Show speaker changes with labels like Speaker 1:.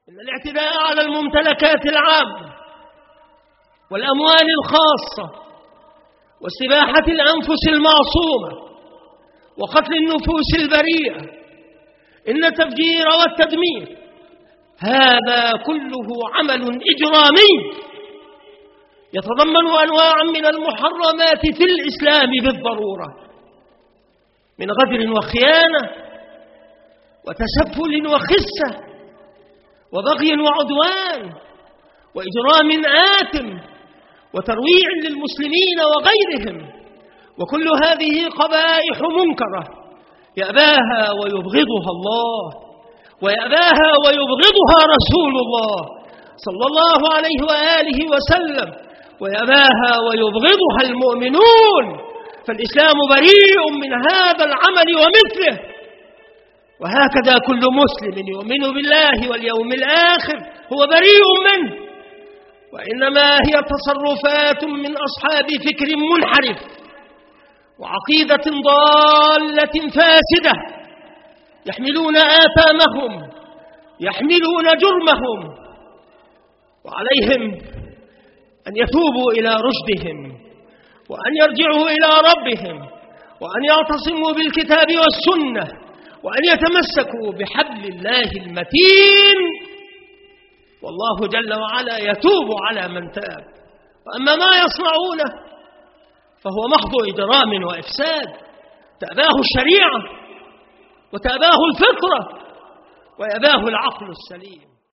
Speaker 1: إن الاعتداء على الممتلكات العامة والأموال الخاصة واستباحة الأنفس المعصومة وقتل النفوس البريئة، إن التفجير والتدمير هذا كله عمل إجرامي يتضمن أنواعا من المحرمات في الإسلام بالضرورة، من غدر وخيانة وتسفل وخسة وبغي وعدوان وإجرام آثم وترويع للمسلمين وغيرهم، وكل هذه قبائح منكرة يأباها ويبغضها الله ويأباها ويبغضها رسول الله صلى الله عليه وآله وسلم، ويأباها ويبغضها المؤمنون، فالإسلام بريء من هذا العمل ومثله. وهكذا كل مسلم يؤمن بالله واليوم الآخر هو بريء منه، وإنما هي تصرفات من أصحاب فكر منحرف وعقيدة ضالة فاسدة، يحملون آثامهم، يحملون جرمهم، وعليهم أن يتوبوا إلى رشدهم وأن يرجعوا إلى ربهم وأن يعتصموا بالكتاب والسنة وأن يتمسكوا بحبل الله المتين، والله جل وعلا يتوب على من تاب. وأما ما يصنعونه فهو محض إجرام وإفساد تأباه الشريعة وتأباه الفطرة ويأباه العقل السليم.